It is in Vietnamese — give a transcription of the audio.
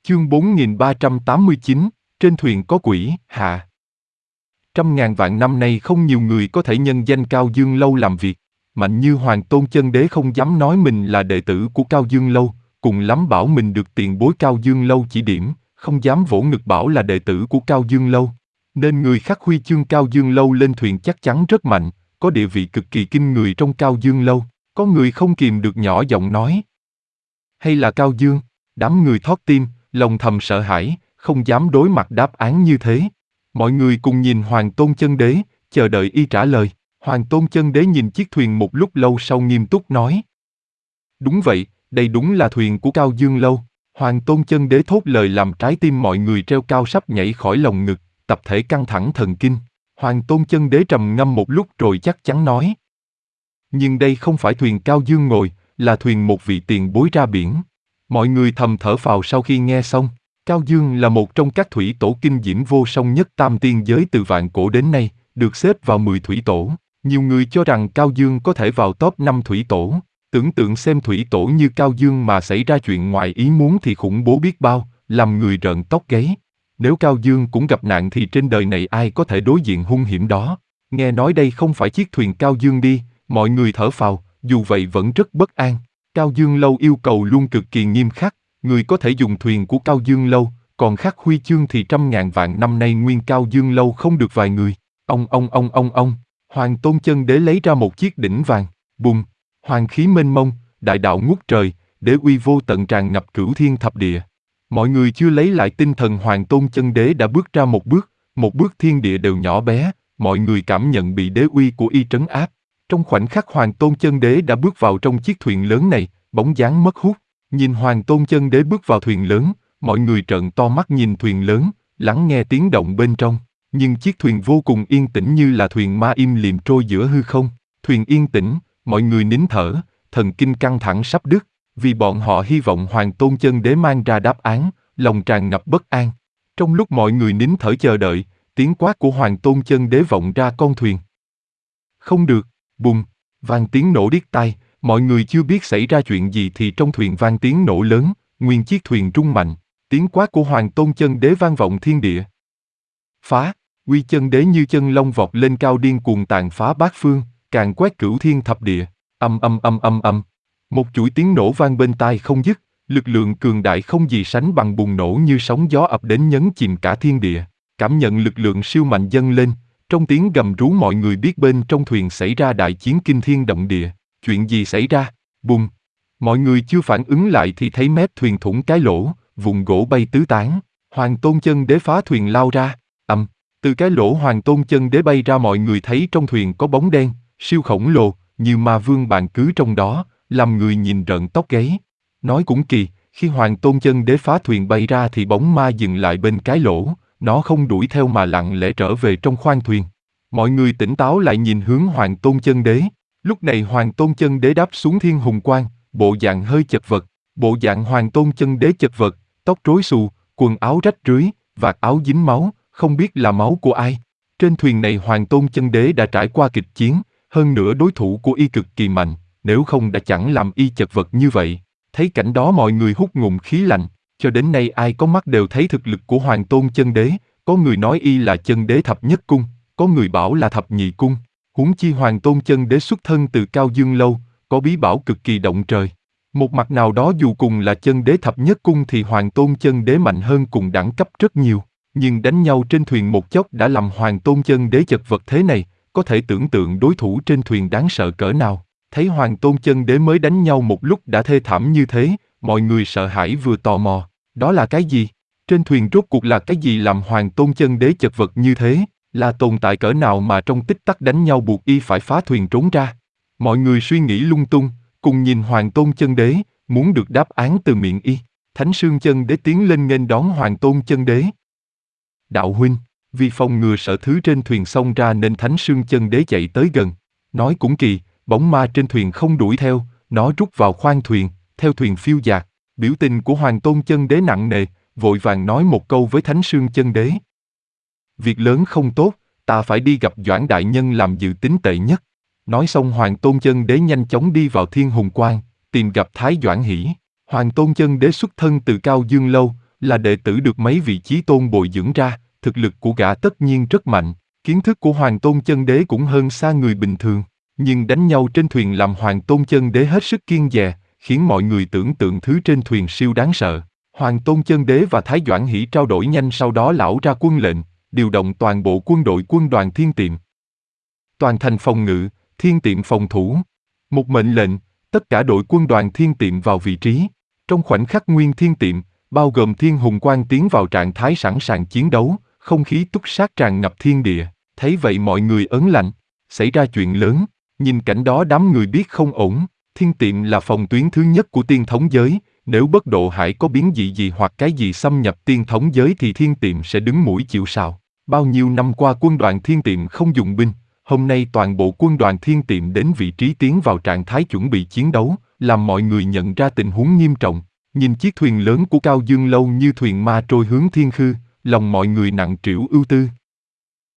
Chương 4389, trên thuyền có quỷ, hạ. Trăm ngàn vạn năm nay không nhiều người có thể nhân danh Cao Dương Lâu làm việc. Mạnh như Hoàng Tôn Chân Đế không dám nói mình là đệ tử của Cao Dương Lâu, cùng lắm bảo mình được tiền bối Cao Dương Lâu chỉ điểm, không dám vỗ ngực bảo là đệ tử của Cao Dương Lâu. Nên người khắc huy chương Cao Dương Lâu lên thuyền chắc chắn rất mạnh, có địa vị cực kỳ kinh người trong Cao Dương Lâu. Có người không kìm được nhỏ giọng nói: hay là Cao Dương? Đám người thót tim, lòng thầm sợ hãi, không dám đối mặt đáp án như thế. Mọi người cùng nhìn Hoàng Tôn Chân Đế, chờ đợi y trả lời. Hoàng Tôn Chân Đế nhìn chiếc thuyền một lúc lâu sau nghiêm túc nói: đúng vậy, đây đúng là thuyền của Cao Dương Lâu. Hoàng Tôn Chân Đế thốt lời làm trái tim mọi người treo cao sắp nhảy khỏi lồng ngực, tập thể căng thẳng thần kinh. Hoàng Tôn Chân Đế trầm ngâm một lúc rồi chắc chắn nói: nhưng đây không phải thuyền Cao Dương ngồi, là thuyền một vị tiền bối ra biển. Mọi người thầm thở phào sau khi nghe xong. Cao Dương là một trong các thủy tổ kinh diễm vô song nhất tam tiên giới từ vạn cổ đến nay, được xếp vào 10 thủy tổ. Nhiều người cho rằng Cao Dương có thể vào top 5 thủy tổ. Tưởng tượng xem thủy tổ như Cao Dương mà xảy ra chuyện ngoài ý muốn thì khủng bố biết bao, làm người rợn tóc gáy. Nếu Cao Dương cũng gặp nạn thì trên đời này ai có thể đối diện hung hiểm đó. Nghe nói đây không phải chiếc thuyền Cao Dương đi, mọi người thở phào, dù vậy vẫn rất bất an. Cao Dương Lâu yêu cầu luôn cực kỳ nghiêm khắc, người có thể dùng thuyền của Cao Dương Lâu, còn khắc huy chương thì trăm ngàn vạn năm nay nguyên Cao Dương Lâu không được vài người. Ông, Hoàng Tôn Chân Đế lấy ra một chiếc đỉnh vàng, bùng, hoàng khí mênh mông, đại đạo ngút trời, đế uy vô tận tràn ngập cửu thiên thập địa. Mọi người chưa lấy lại tinh thần Hoàng Tôn Chân Đế đã bước ra một bước thiên địa đều nhỏ bé, mọi người cảm nhận bị đế uy của y trấn áp. Trong khoảnh khắc Hoàng Tôn Chân Đế đã bước vào trong chiếc thuyền lớn này, bóng dáng mất hút. Nhìn Hoàng Tôn Chân Đế bước vào thuyền lớn, mọi người trợn to mắt nhìn thuyền lớn, lắng nghe tiếng động bên trong. Nhưng chiếc thuyền vô cùng yên tĩnh như là thuyền ma im lìm trôi giữa hư không. Thuyền yên tĩnh, mọi người nín thở, thần kinh căng thẳng sắp đứt, vì bọn họ hy vọng Hoàng Tôn Chân Đế mang ra đáp án, lòng tràn ngập bất an. Trong lúc mọi người nín thở chờ đợi, tiếng quát của Hoàng Tôn Chân Đế vọng ra con thuyền. Không được, bùng, vang tiếng nổ điếc tai. Mọi người chưa biết xảy ra chuyện gì thì trong thuyền vang tiếng nổ lớn, nguyên chiếc thuyền rung mạnh. Tiếng quát của Hoàng Tôn Chân Đế vang vọng thiên địa. Phá, uy chân đế như chân long vọt lên cao điên cuồng tàn phá bát phương, càn quét cửu thiên thập địa. Âm. Một chuỗi tiếng nổ vang bên tai không dứt, lực lượng cường đại không gì sánh bằng bùng nổ như sóng gió ập đến nhấn chìm cả thiên địa. Cảm nhận lực lượng siêu mạnh dâng lên, trong tiếng gầm rú mọi người biết bên trong thuyền xảy ra đại chiến kinh thiên động địa. Chuyện gì xảy ra? Bùng! Mọi người chưa phản ứng lại thì thấy mép thuyền thủng cái lỗ, vụn gỗ bay tứ tán. Hoàng Tôn Chân Đế phá thuyền lao ra. Từ cái lỗ Hoàng Tôn Chân Đế bay ra mọi người thấy trong thuyền có bóng đen, siêu khổng lồ, như ma vương bàn cứ trong đó, làm người nhìn rợn tóc gáy. Nói cũng kỳ, khi Hoàng Tôn Chân Đế phá thuyền bay ra thì bóng ma dừng lại bên cái lỗ, nó không đuổi theo mà lặng lẽ trở về trong khoang thuyền. Mọi người tỉnh táo lại nhìn hướng Hoàng Tôn Chân Đế. Lúc này Hoàng Tôn Chân Đế đáp xuống thiên hùng quang, bộ dạng hơi chật vật. Bộ dạng Hoàng Tôn Chân Đế chật vật, tóc rối xù, quần áo rách rưới, vạt áo dính máu, không biết là máu của ai. Trên thuyền này Hoàng Tôn Chân Đế đã trải qua kịch chiến, hơn nữa đối thủ của y cực kỳ mạnh, nếu không đã chẳng làm y chật vật như vậy. Thấy cảnh đó mọi người hút ngụm khí lạnh, cho đến nay ai có mắt đều thấy thực lực của Hoàng Tôn Chân Đế, có người nói y là chân đế thập nhất cung, có người bảo là thập nhị cung. Huống chi Hoàng Tôn Chân Đế xuất thân từ Cao Dương Lâu, có bí bảo cực kỳ động trời. Một mặt nào đó dù cùng là chân đế thập nhất cung thì Hoàng Tôn Chân Đế mạnh hơn cùng đẳng cấp rất nhiều. Nhưng đánh nhau trên thuyền một chốc đã làm Hoàng Tôn Chân Đế chật vật thế này, có thể tưởng tượng đối thủ trên thuyền đáng sợ cỡ nào. Thấy Hoàng Tôn Chân Đế mới đánh nhau một lúc đã thê thảm như thế, mọi người sợ hãi vừa tò mò. Đó là cái gì? Trên thuyền rốt cuộc là cái gì làm Hoàng Tôn Chân Đế chật vật như thế? Là tồn tại cỡ nào mà trong tích tắc đánh nhau buộc y phải phá thuyền trốn ra? Mọi người suy nghĩ lung tung, cùng nhìn Hoàng Tôn Chân Đế, muốn được đáp án từ miệng y. Thánh Sương Chân Đế tiến lên nghênh đón Hoàng Tôn Chân Đế. Đạo huynh, vì phòng ngừa sợ thứ trên thuyền xông ra nên Thánh Sương Chân Đế chạy tới gần. Nói cũng kỳ, bóng ma trên thuyền không đuổi theo, nó rút vào khoang thuyền, theo thuyền phiêu dạt. Biểu tình của Hoàng Tôn Chân Đế nặng nề, vội vàng nói một câu với Thánh Sương Chân Đế. Việc lớn không tốt, ta phải đi gặp Doãn Đại Nhân làm dự tính tệ nhất. Nói xong Hoàng Tôn Chân Đế nhanh chóng đi vào Thiên Hùng Quang, tìm gặp Thái Doãn Hỷ. Hoàng Tôn Chân Đế xuất thân từ Cao Dương Lâu, là đệ tử được mấy vị chí tôn bồi dưỡng ra, thực lực của gã tất nhiên rất mạnh, kiến thức của Hoàng Tôn Chân Đế cũng hơn xa người bình thường, nhưng đánh nhau trên thuyền làm Hoàng Tôn Chân Đế hết sức kiêng dè, khiến mọi người tưởng tượng thứ trên thuyền siêu đáng sợ. Hoàng Tôn Chân Đế và Thái Doãn Hỷ trao đổi nhanh, sau đó lão ra quân lệnh, điều động toàn bộ quân đội quân đoàn Thiên Tiệm. Toàn thành phòng ngự, Thiên Tiệm phòng thủ. Một mệnh lệnh, tất cả đội quân đoàn Thiên Tiệm vào vị trí. Trong khoảnh khắc Nguyên Thiên Tiệm, bao gồm Thiên Hùng Quang tiến vào trạng thái sẵn sàng chiến đấu, không khí túc sát tràn ngập thiên địa. Thấy vậy mọi người ớn lạnh, xảy ra chuyện lớn. Nhìn cảnh đó đám người biết không ổn. Thiên Tiệm là phòng tuyến thứ nhất của tiên thống giới, nếu Bất Độ Hải có biến dị gì hoặc cái gì xâm nhập tiên thống giới thì Thiên Tiệm sẽ đứng mũi chịu sào. Bao nhiêu năm qua quân đoàn Thiên Tiệm không dùng binh, hôm nay toàn bộ quân đoàn Thiên Tiệm đến vị trí tiến vào trạng thái chuẩn bị chiến đấu, làm mọi người nhận ra tình huống nghiêm trọng. Nhìn chiếc thuyền lớn của Cao Dương Lâu như thuyền ma trôi hướng thiên khư, lòng mọi người nặng trĩu ưu tư.